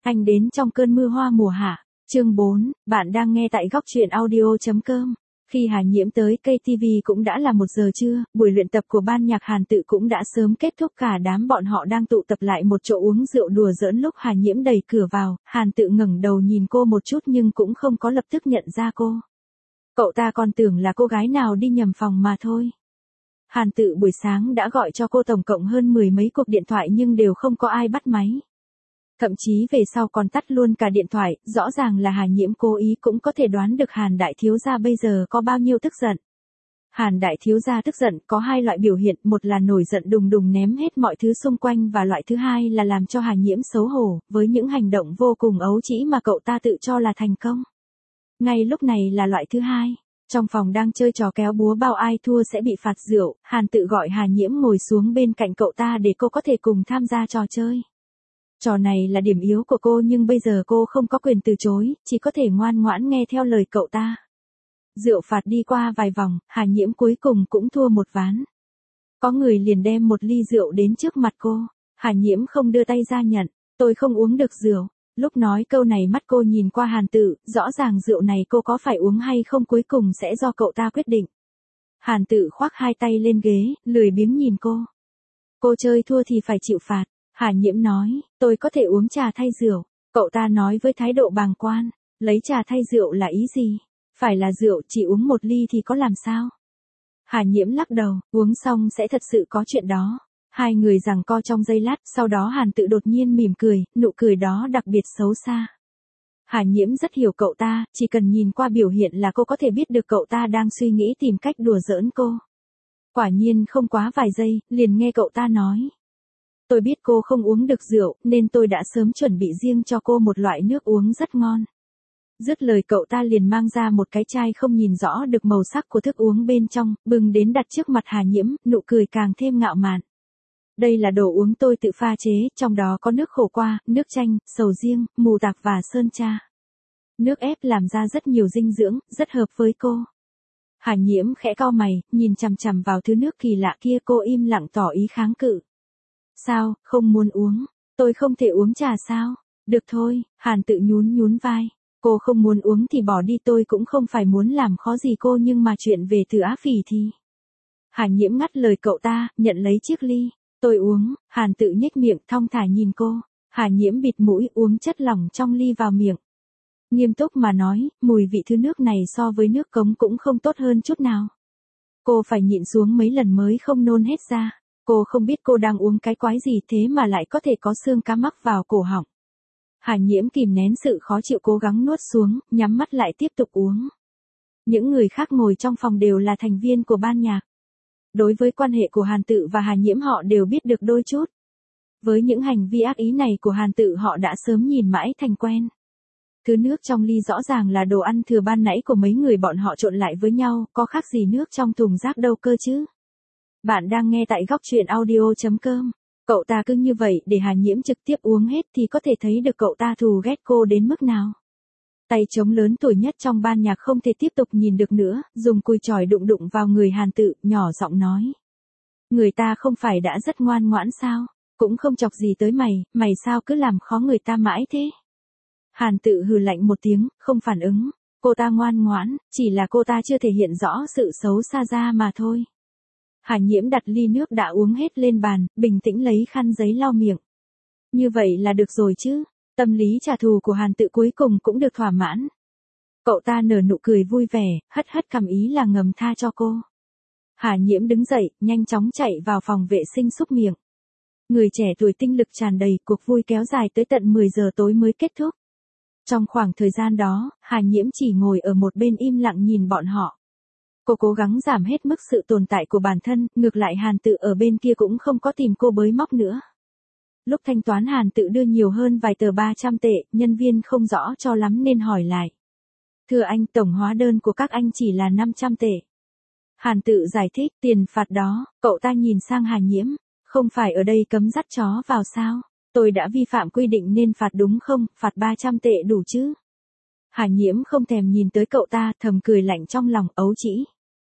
Anh đến trong cơn mưa hoa mùa hạ. Chương 4, bạn đang nghe tại góc truyện audio.com. Khi Hà Nhiễm tới KTV cũng đã là 1 giờ trưa, buổi luyện tập của ban nhạc Hàn Tự cũng đã sớm kết thúc, cả đám bọn họ đang tụ tập lại một chỗ uống rượu đùa giỡn. Lúc Hà Nhiễm đẩy cửa vào, Hàn Tự ngẩng đầu nhìn cô một chút nhưng cũng không có lập tức nhận ra cô. Cậu ta còn tưởng là cô gái nào đi nhầm phòng mà thôi. Hàn Tự buổi sáng đã gọi cho cô tổng cộng hơn 10 mấy cuộc điện thoại nhưng đều không có ai bắt máy. Thậm chí về sau còn tắt luôn cả điện thoại, rõ ràng là Hà Nhiễm cố ý, cũng có thể đoán được Hàn đại thiếu gia bây giờ có bao nhiêu tức giận. Hàn đại thiếu gia tức giận có 2 loại biểu hiện, một là nổi giận đùng đùng ném hết mọi thứ xung quanh, và loại thứ hai là làm cho Hà Nhiễm xấu hổ, với những hành động vô cùng ấu trĩ mà cậu ta tự cho là thành công. Ngay lúc này là loại thứ hai. Trong phòng đang chơi trò kéo búa bao ai thua sẽ bị phạt rượu, Hàn Tự gọi Hà Nhiễm ngồi xuống bên cạnh cậu ta để cô có thể cùng tham gia trò chơi. Trò này là điểm yếu của cô nhưng bây giờ cô không có quyền từ chối, chỉ có thể ngoan ngoãn nghe theo lời cậu ta. Rượu phạt đi qua vài vòng, Hà Nhiễm cuối cùng cũng thua một ván. Có người liền đem một ly rượu đến trước mặt cô. Hà Nhiễm không đưa tay ra nhận, tôi không uống được rượu. Lúc nói câu này mắt cô nhìn qua Hàn Tự, rõ ràng rượu này cô có phải uống hay không cuối cùng sẽ do cậu ta quyết định. Hàn Tự khoác 2 tay lên ghế, lười biếng nhìn cô. Cô chơi thua thì phải chịu phạt. Hà Nhiễm nói, tôi có thể uống trà thay rượu. Cậu ta nói với thái độ bàng quan, lấy trà thay rượu là ý gì? Phải là rượu, chỉ uống 1 ly thì có làm sao? Hà Nhiễm lắc đầu, uống xong sẽ thật sự có chuyện đó. 2 người giằng co trong giây lát, sau đó Hàn Tự đột nhiên mỉm cười, nụ cười đó đặc biệt xấu xa. Hà Nhiễm rất hiểu cậu ta, chỉ cần nhìn qua biểu hiện là cô có thể biết được cậu ta đang suy nghĩ tìm cách đùa giỡn cô. Quả nhiên không quá vài giây, liền nghe cậu ta nói. Tôi biết cô không uống được rượu, nên tôi đã sớm chuẩn bị riêng cho cô một loại nước uống rất ngon. Dứt lời cậu ta liền mang ra một cái chai không nhìn rõ được màu sắc của thức uống bên trong, bưng đến đặt trước mặt Hà Nhiễm, nụ cười càng thêm ngạo mạn. Đây là đồ uống tôi tự pha chế, trong đó có nước khổ qua, nước chanh, sầu riêng, mù tạc và sơn cha. Nước ép làm ra rất nhiều dinh dưỡng, rất hợp với cô. Hà Nhiễm khẽ cau mày, nhìn chằm chằm vào thứ nước kỳ lạ kia, cô im lặng tỏ ý kháng cự. Sao, không muốn uống? Tôi không thể uống trà sao? Được thôi, Hàn Tự nhún nhún vai. Cô không muốn uống thì bỏ đi, tôi cũng không phải muốn làm khó gì cô, nhưng mà chuyện về từ Á Phỉ thì... Hà Nhiễm ngắt lời cậu ta, nhận lấy chiếc ly. Tôi uống. Hàn Tự nhếch miệng thong thả nhìn cô. Hà Nhiễm bịt mũi uống chất lỏng trong ly vào miệng. Nghiêm túc mà nói, mùi vị thứ nước này so với nước cống cũng không tốt hơn chút nào. Cô phải nhịn xuống mấy lần mới không nôn hết ra. Cô không biết cô đang uống cái quái gì thế mà lại có thể có xương cá mắc vào cổ họng. Hà Nhiễm kìm nén sự khó chịu cố gắng nuốt xuống, nhắm mắt lại tiếp tục uống. Những người khác ngồi trong phòng đều là thành viên của ban nhạc. Đối với quan hệ của Hàn Tự và Hà Nhiễm họ đều biết được đôi chút. Với những hành vi ác ý này của Hàn Tự họ đã sớm nhìn mãi thành quen. Thứ nước trong ly rõ ràng là đồ ăn thừa ban nãy của mấy người bọn họ trộn lại với nhau, có khác gì nước trong thùng rác đâu cơ chứ. Bạn đang nghe tại góc truyện audio.com. Cậu ta cứ như vậy để Hà Nhiễm trực tiếp uống hết thì có thể thấy được cậu ta thù ghét cô đến mức nào. Tay trống lớn tuổi nhất trong ban nhạc không thể tiếp tục nhìn được nữa, dùng cùi chỏi đụng đụng vào người Hàn Tự, nhỏ giọng nói. Người ta không phải đã rất ngoan ngoãn sao, cũng không chọc gì tới mày, mày sao cứ làm khó người ta mãi thế. Hàn Tự hừ lạnh một tiếng, không phản ứng. Cô ta ngoan ngoãn, chỉ là cô ta chưa thể hiện rõ sự xấu xa ra mà thôi. Hà Nhiễm đặt ly nước đã uống hết lên bàn, bình tĩnh lấy khăn giấy lau miệng. Như vậy là được rồi chứ, tâm lý trả thù của Hàn Tự cuối cùng cũng được thỏa mãn. Cậu ta nở nụ cười vui vẻ, hất hất cằm ý là ngầm tha cho cô. Hà Nhiễm đứng dậy, nhanh chóng chạy vào phòng vệ sinh súc miệng. Người trẻ tuổi tinh lực tràn đầy, cuộc vui kéo dài tới tận 10 giờ tối mới kết thúc. Trong khoảng thời gian đó, Hà Nhiễm chỉ ngồi ở một bên im lặng nhìn bọn họ. Cô cố gắng giảm hết mức sự tồn tại của bản thân, ngược lại Hàn Tự ở bên kia cũng không có tìm cô bới móc nữa. Lúc thanh toán Hàn Tự đưa nhiều hơn vài tờ 300 tệ, nhân viên không rõ cho lắm nên hỏi lại. Thưa anh, tổng hóa đơn của các anh chỉ là 500 tệ. Hàn Tự giải thích, tiền phạt đó, cậu ta nhìn sang Hà Nhiễm, không phải ở đây cấm dắt chó vào sao? Tôi đã vi phạm quy định nên phạt đúng không, phạt 300 tệ đủ chứ? Hà Nhiễm không thèm nhìn tới cậu ta, thầm cười lạnh trong lòng, ấu trĩ.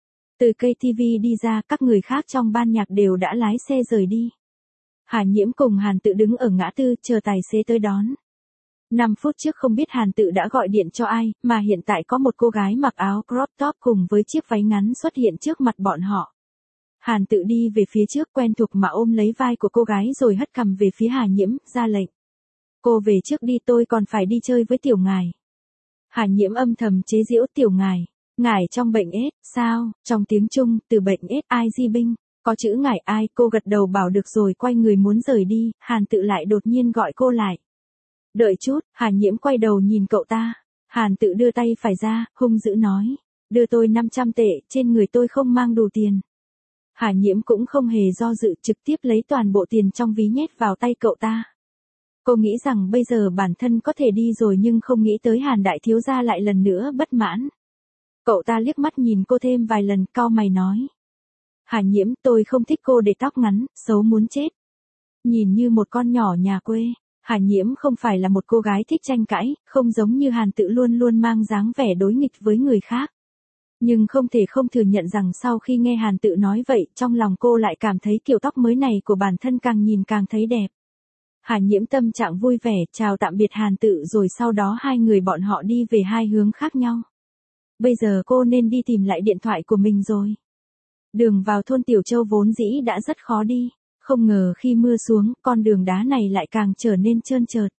Từ KTV đi ra, các người khác trong ban nhạc đều đã lái xe rời đi. Hà Nhiễm cùng Hàn Tự đứng ở ngã tư, chờ tài xế tới đón. 5 phút trước không biết Hàn Tự đã gọi điện cho ai, mà hiện tại có một cô gái mặc áo crop top cùng với chiếc váy ngắn xuất hiện trước mặt bọn họ. Hàn Tự đi về phía trước quen thuộc mà ôm lấy vai của cô gái rồi hất cằm về phía Hà Nhiễm, ra lệnh. Cô về trước đi, tôi còn phải đi chơi với tiểu ngài. Hà Nhiễm âm thầm chế giễu, tiểu ngài. Ngài trong bệnh ết, sao? Trong tiếng Trung, từ bệnh ết ai di binh, có chữ ngài ai, cô gật đầu bảo được rồi quay người muốn rời đi, Hàn Tự lại đột nhiên gọi cô lại. Đợi chút, Hà Nhiễm quay đầu nhìn cậu ta. Hàn Tự đưa tay phải ra, hung dữ nói. Đưa tôi 500 tệ, trên người tôi không mang đủ tiền. Hà Nhiễm cũng không hề do dự, trực tiếp lấy toàn bộ tiền trong ví nhét vào tay cậu ta. Cô nghĩ rằng bây giờ bản thân có thể đi rồi nhưng không nghĩ tới Hàn đại thiếu gia lại lần nữa bất mãn. Cậu ta liếc mắt nhìn cô thêm vài lần, cau mày nói. Hà Nhiễm, tôi không thích cô để tóc ngắn, xấu muốn chết. Nhìn như một con nhỏ nhà quê, Hà Nhiễm không phải là một cô gái thích tranh cãi, không giống như Hàn Tự luôn luôn mang dáng vẻ đối nghịch với người khác. Nhưng không thể không thừa nhận rằng sau khi nghe Hàn Tự nói vậy, trong lòng cô lại cảm thấy kiểu tóc mới này của bản thân càng nhìn càng thấy đẹp. Hà Nhiễm tâm trạng vui vẻ, chào tạm biệt Hàn Tự rồi sau đó hai người bọn họ đi về hai hướng khác nhau. Bây giờ cô nên đi tìm lại điện thoại của mình rồi. Đường vào thôn Tiểu Châu vốn dĩ đã rất khó đi, không ngờ khi mưa xuống, con đường đá này lại càng trở nên trơn trượt.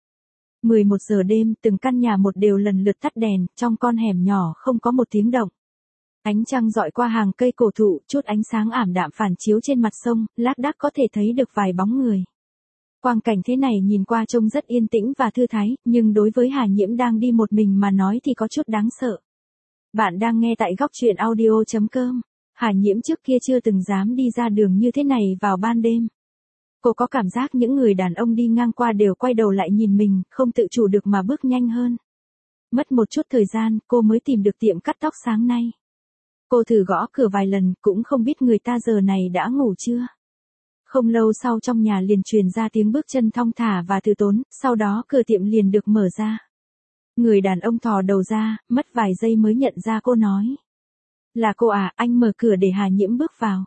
11 giờ đêm, từng căn nhà một đều lần lượt tắt đèn, trong con hẻm nhỏ không có một tiếng động. Ánh trăng dọi qua hàng cây cổ thụ, chút ánh sáng ảm đạm phản chiếu trên mặt sông, lác đác có thể thấy được vài bóng người. Quang cảnh thế này nhìn qua trông rất yên tĩnh và thư thái, nhưng đối với Hà Nhiễm đang đi một mình mà nói thì có chút đáng sợ. Bạn đang nghe tại góc truyện audio.com. Hà Nhiễm trước kia chưa từng dám đi ra đường như thế này vào ban đêm. Cô có cảm giác những người đàn ông đi ngang qua đều quay đầu lại nhìn mình, không tự chủ được mà bước nhanh hơn. Mất một chút thời gian, cô mới tìm được tiệm cắt tóc sáng nay. Cô thử gõ cửa vài lần, cũng không biết người ta giờ này đã ngủ chưa. Không lâu sau trong nhà liền truyền ra tiếng bước chân thong thả và từ tốn, sau đó cửa tiệm liền được mở ra. Người đàn ông thò đầu ra, mất vài giây mới nhận ra cô nói. Là cô à, anh mở cửa để Hà Nhiễm bước vào.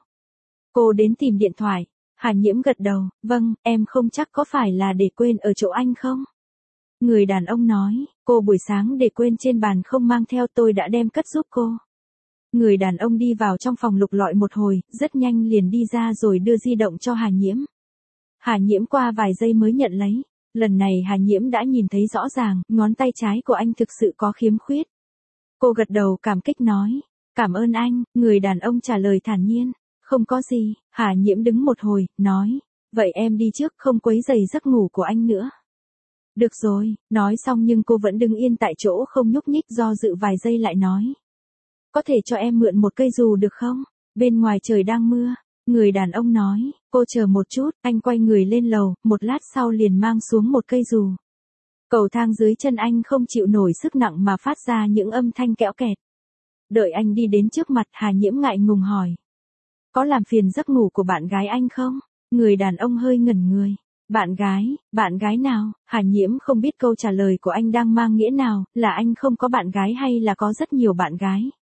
Cô đến tìm điện thoại. Hà Nhiễm gật đầu, vâng, em không chắc có phải là để quên ở chỗ anh không? Người đàn ông nói, cô buổi sáng để quên trên bàn không mang theo, tôi đã đem cất giúp cô. Người đàn ông đi vào trong phòng lục lọi một hồi, rất nhanh liền đi ra rồi đưa di động cho Hà Nhiễm. Hà Nhiễm qua vài giây mới nhận lấy. Lần này Hà Nhiễm đã nhìn thấy rõ ràng, ngón tay trái của anh thực sự có khiếm khuyết. Cô gật đầu cảm kích nói, cảm ơn anh, người đàn ông trả lời thản nhiên, không có gì. Hà Nhiễm đứng một hồi, nói, vậy em đi trước, không quấy rầy giấc ngủ của anh nữa. Được rồi, nói xong nhưng cô vẫn đứng yên tại chỗ không nhúc nhích, do dự vài giây lại nói. Có thể cho em mượn một cây dù được không? Bên ngoài trời đang mưa. Người đàn ông nói, cô chờ một chút, anh quay người lên lầu, một lát sau liền mang xuống một cây dù. Cầu thang dưới chân anh không chịu nổi sức nặng mà phát ra những âm thanh kẽo kẹt. Đợi anh đi đến trước mặt, Hà Nhiễm ngại ngùng hỏi. Có làm phiền giấc ngủ của bạn gái anh không? Người đàn ông hơi ngẩn người. Bạn gái nào? Hà Nhiễm không biết câu trả lời của anh đang mang nghĩa nào, là anh không có bạn gái hay là có rất nhiều bạn gái?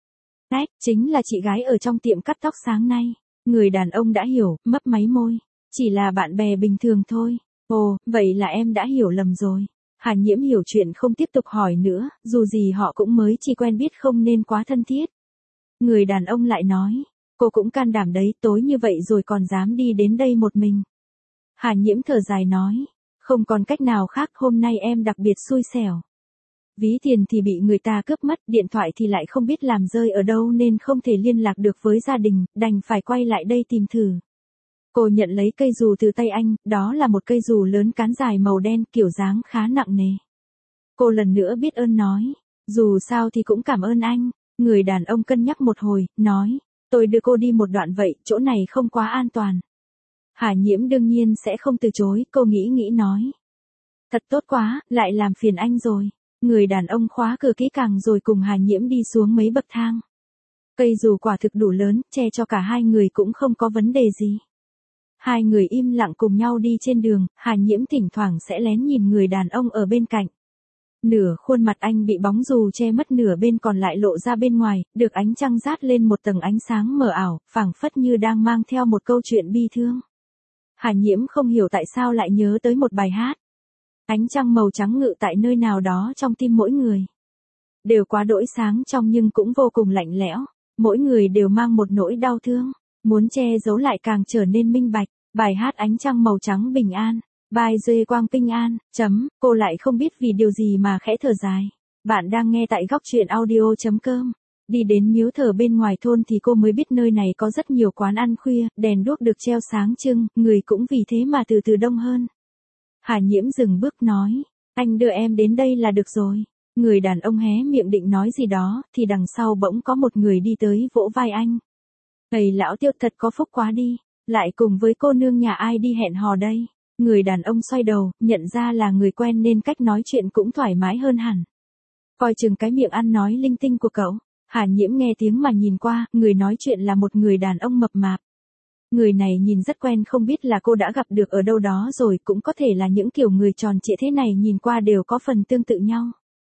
Chính là chị gái ở trong tiệm cắt tóc sáng nay. Người đàn ông đã hiểu, mấp máy môi. Chỉ là bạn bè bình thường thôi. Ồ, vậy là em đã hiểu lầm rồi. Hà Nhiễm hiểu chuyện không tiếp tục hỏi nữa, dù gì họ cũng mới chỉ quen biết không nên quá thân thiết. Người đàn ông lại nói, cô cũng can đảm đấy, tối như vậy rồi còn dám đi đến đây một mình. Hà Nhiễm thở dài nói, không còn cách nào khác, hôm nay em đặc biệt xui xẻo. Ví tiền thì bị người ta cướp mất, điện thoại thì lại không biết làm rơi ở đâu nên không thể liên lạc được với gia đình, đành phải quay lại đây tìm thử. Cô nhận lấy cây dù từ tay anh, đó là một cây dù lớn cán dài màu đen, kiểu dáng khá nặng nề. Cô lần nữa biết ơn nói, dù sao thì cũng cảm ơn anh. Người đàn ông cân nhắc một hồi, nói, tôi đưa cô đi một đoạn vậy, chỗ này không quá an toàn. Hà Nhiễm đương nhiên sẽ không từ chối, cô nghĩ nói. Thật tốt quá, lại làm phiền anh rồi. Người đàn ông khóa cửa kỹ càng rồi cùng Hà Nhiễm đi xuống mấy bậc thang. Cây dù quả thực đủ lớn, che cho cả hai người cũng không có vấn đề gì. Hai người im lặng cùng nhau đi trên đường, Hà Nhiễm thỉnh thoảng sẽ lén nhìn người đàn ông ở bên cạnh. Nửa khuôn mặt anh bị bóng dù che mất, nửa bên còn lại lộ ra bên ngoài, được ánh trăng rát lên một tầng ánh sáng mờ ảo, phảng phất như đang mang theo một câu chuyện bi thương. Hà Nhiễm không hiểu tại sao lại nhớ tới một bài hát. Ánh trăng màu trắng ngự tại nơi nào đó trong tim mỗi người. Đều quá đỗi sáng trong nhưng cũng vô cùng lạnh lẽo. Mỗi người đều mang một nỗi đau thương. Muốn che giấu lại càng trở nên minh bạch. Bài hát Ánh trăng màu trắng bình an. Bài Duy Quang Pinh An. Cô lại không biết vì điều gì mà khẽ thở dài. Bạn đang nghe tại góc truyện audio.com. Đi đến miếu thờ bên ngoài thôn thì cô mới biết nơi này có rất nhiều quán ăn khuya, đèn đuốc được treo sáng trưng, người cũng vì thế mà từ từ đông hơn. Hà Nhiễm dừng bước nói, anh đưa em đến đây là được rồi. Người đàn ông hé miệng định nói gì đó, thì đằng sau bỗng có một người đi tới vỗ vai anh. Thầy lão Tiêu thật có phúc quá đi, lại cùng với cô nương nhà ai đi hẹn hò đây. Người đàn ông xoay đầu, nhận ra là người quen nên cách nói chuyện cũng thoải mái hơn hẳn. Coi chừng cái miệng ăn nói linh tinh của cậu. Hà Nhiễm nghe tiếng mà nhìn qua, người nói chuyện là một người đàn ông mập mạp. Người này nhìn rất quen, không biết là cô đã gặp được ở đâu đó rồi, cũng có thể là những kiểu người tròn trịa thế này nhìn qua đều có phần tương tự nhau.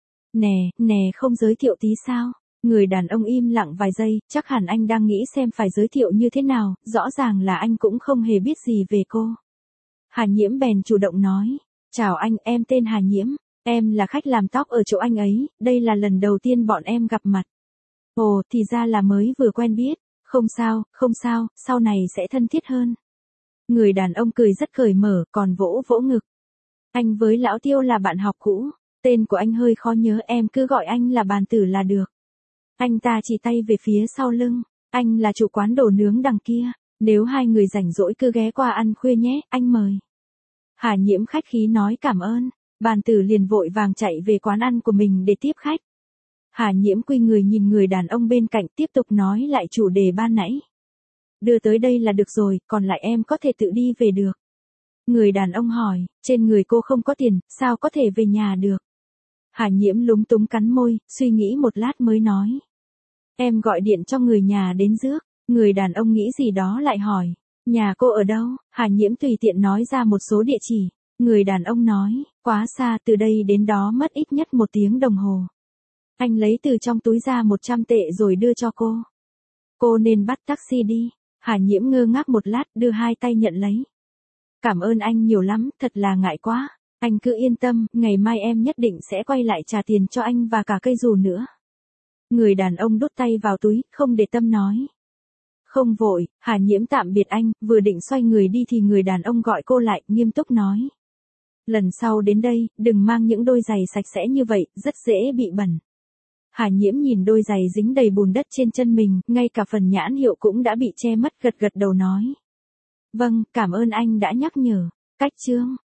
Nè, không giới thiệu tí sao? Người đàn ông im lặng vài giây, chắc hẳn anh đang nghĩ xem phải giới thiệu như thế nào, rõ ràng là anh cũng không hề biết gì về cô. Hà Nhiễm bèn chủ động nói, chào anh, em tên Hà Nhiễm, em là khách làm tóc ở chỗ anh ấy, đây là lần đầu tiên bọn em gặp mặt. Ồ, thì ra là mới vừa quen biết, không sao, sau này sẽ thân thiết hơn. Người đàn ông cười rất cởi mở, còn vỗ vỗ ngực. Anh với lão Tiêu là bạn học cũ, tên của anh hơi khó nhớ, em cứ gọi anh là Bàn Tử là được. Anh ta chỉ tay về phía sau lưng, anh là chủ quán đồ nướng đằng kia, nếu hai người rảnh rỗi cứ ghé qua ăn khuya nhé, anh mời. Hà Nhiễm khách khí nói cảm ơn, Bàn Tử liền vội vàng chạy về quán ăn của mình để tiếp khách. Hà Nhiễm quy người nhìn người đàn ông bên cạnh tiếp tục nói lại chủ đề ban nãy. Đưa tới đây là được rồi, còn lại em có thể tự đi về được. Người đàn ông hỏi, trên người cô không có tiền, sao có thể về nhà được? Hà Nhiễm lúng túng cắn môi, suy nghĩ một lát mới nói. Em gọi điện cho người nhà đến rước. Người đàn ông nghĩ gì đó lại hỏi, nhà cô ở đâu? Hà Nhiễm tùy tiện nói ra một số địa chỉ. Người đàn ông nói, quá xa, từ đây đến đó mất ít nhất 1 tiếng đồng hồ. Anh lấy từ trong túi ra 100 tệ rồi đưa cho cô. Cô nên bắt taxi đi. Hà Nhiễm ngơ ngác một lát, đưa 2 tay nhận lấy. Cảm ơn anh nhiều lắm, thật là ngại quá. Anh cứ yên tâm, ngày mai em nhất định sẽ quay lại trả tiền cho anh và cả cây dù nữa. Người đàn ông đút tay vào túi, không để tâm nói. Không vội, Hà Nhiễm tạm biệt anh, vừa định xoay người đi thì người đàn ông gọi cô lại, nghiêm túc nói. Lần sau đến đây, đừng mang những đôi giày sạch sẽ như vậy, rất dễ bị bẩn. Hà Nhiễm nhìn đôi giày dính đầy bùn đất trên chân mình, ngay cả phần nhãn hiệu cũng đã bị che mất, gật gật đầu nói. Vâng, cảm ơn anh đã nhắc nhở. Cách chương